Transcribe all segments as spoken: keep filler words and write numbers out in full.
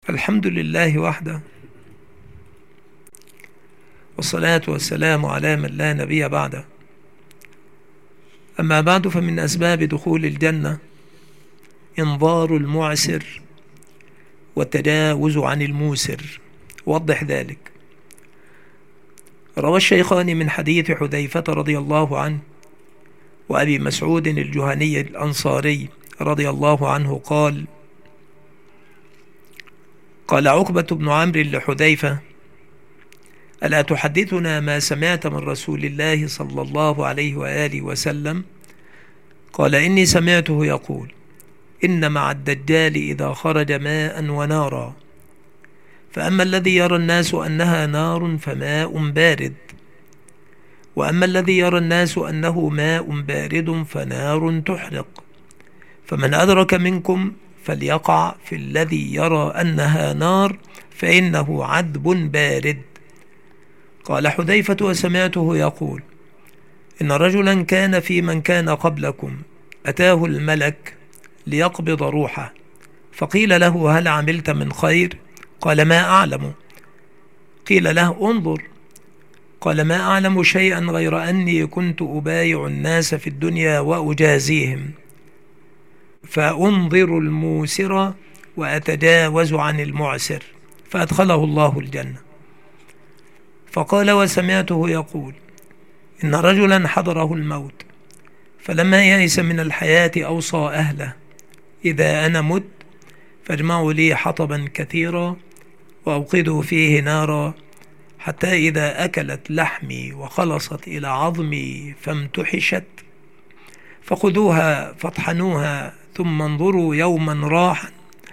الحمد لله وحده، والصلاة والسلام على من لا نبي بعده. أما بعد، فمن أسباب دخول الجنة إنظار المعسر والتجاوز عن الموسر. وضح ذلك. روى الشيخان من حديث حذيفة رضي الله عنه وأبي مسعود الجهني الأنصاري رضي الله عنه قال: قال عقبة بن عمرو لحذيفة: ألا تحدثنا ما سمعت من رسول الله صلى الله عليه وآله وسلم؟ قال: إني سمعته يقول: إن مع الدجال إذا خرج ماء ونارا، فأما الذي يرى الناس أنها نار فماء بارد، وأما الذي يرى الناس أنه ماء بارد فنار تحرق، فمن أدرك منكم فليقع في الذي يرى أنها نار فإنه عذب بارد. قال حذيفة: وسمعته يقول: إن رجلا كان في من كان قبلكم أتاه الملك ليقبض روحه، فقيل له: هل عملت من خير؟ قال: ما أعلم. قيل له: انظر. قال: ما أعلم شيئا غير أني كنت أبايع الناس في الدنيا وأجازيهم، فأنظر الموسر وأتجاوز عن المعسر، فأدخله الله الجنة. فقال: وسمعته يقول: إن رجلا حضره الموت، فلما يئس من الحياة أوصى أهله: إذا أنا مت فاجمعوا لي حطبا كثيرا وأوقدوا فيه نارا، حتى إذا أكلت لحمي وخلصت إلى عظمي فامتحشت فخذوها فاطحنوها، ثم انظروا يوما راحا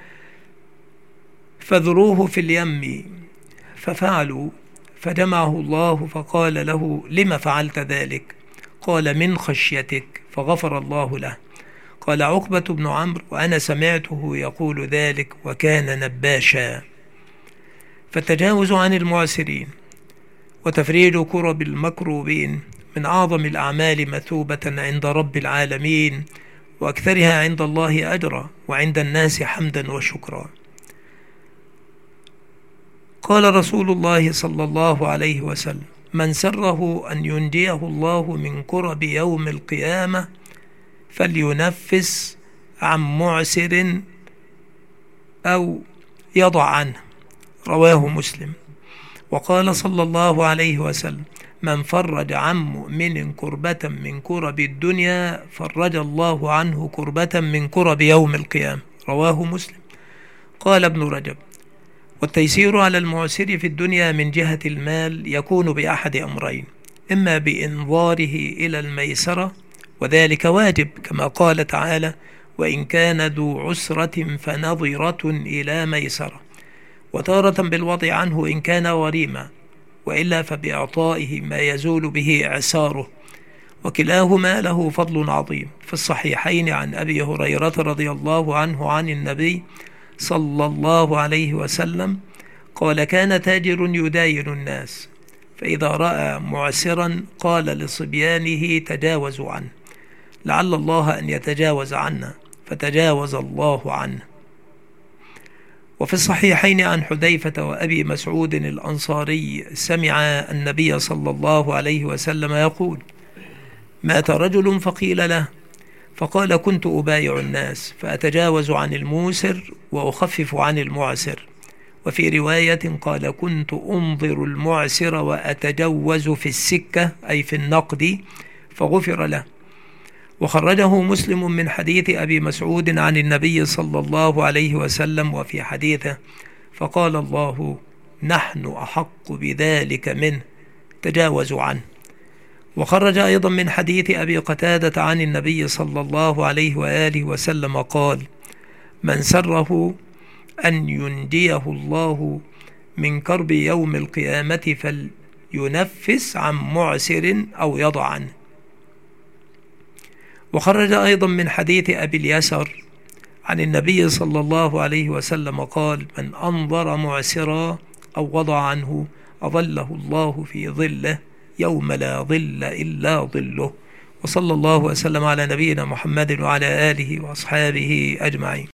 فذروه في اليم. ففعلوا، فجمعه الله فقال له: لم فعلت ذلك؟ قال: من خشيتك، فغفر الله له. قال عقبة بن عمرو: وأنا سمعته يقول ذلك وكان نباشا. فالتجاوز عن المعسرين وتفريج كرب المكروبين من أعظم الأعمال مثوبة عند رب العالمين، وأكثرها عند الله أجرا، وعند الناس حمدا وشكرا. قال رسول الله صلى الله عليه وسلم: من سره أن ينجيه الله من كرب يوم القيامة فلينفس عن معسر أو يضع عنه. رواه مسلم. وقال صلى الله عليه وسلم: من فرج عن مؤمن كربة من كرب الدنيا فرج الله عنه كربة من كرب يوم القيامة. رواه مسلم. قال ابن رجب: والتيسير على المعسر في الدنيا من جهة المال يكون بأحد أمرين: إما بإنظاره إلى الميسرة، وذلك واجب كما قال تعالى: وإن كان ذو عسرة فنظرة إلى ميسرة، وتارة بالوضع عنه إن كان وريما، وإلا فبإعطائه ما يزول به إعساره، وكلاهما له فضل عظيم. في الصحيحين عن أبي هريرة رضي الله عنه عن النبي صلى الله عليه وسلم قال: كان تاجر يداين الناس، فإذا رأى معسرا قال لصبيانه: تجاوزوا عنه، لعل الله أن يتجاوز عنا، فتجاوز الله عنه. وفي الصحيحين عن حذيفة وأبي مسعود الأنصاري سمع النبي صلى الله عليه وسلم يقول: مات رجل فقيل له، فقال: كنت أبايع الناس فأتجاوز عن الموسر وأخفف عن المعسر. وفي رواية قال: كنت أنظر المعسر وأتجوز في السكة، أي في النقد، فغفر له. وخرجه مسلم من حديث أبي مسعود عن النبي صلى الله عليه وسلم وفي حديثه: فقال الله: نحن أحق بذلك منه، تجاوزوا عنه. وخرج أيضا من حديث أبي قتادة عن النبي صلى الله عليه وآله وسلم قال: من سره أن ينجيه الله من كرب يوم القيامة فلينفس عن معسر أو يضع عنه. وخرج أيضا من حديث أبي اليسر عن النبي صلى الله عليه وسلم قال: من أنظر معسرا أو وضع عنه أظله الله في ظله يوم لا ظل إلا ظله. وصلى الله وسلم على نبينا محمد وعلى آله وأصحابه أجمعين.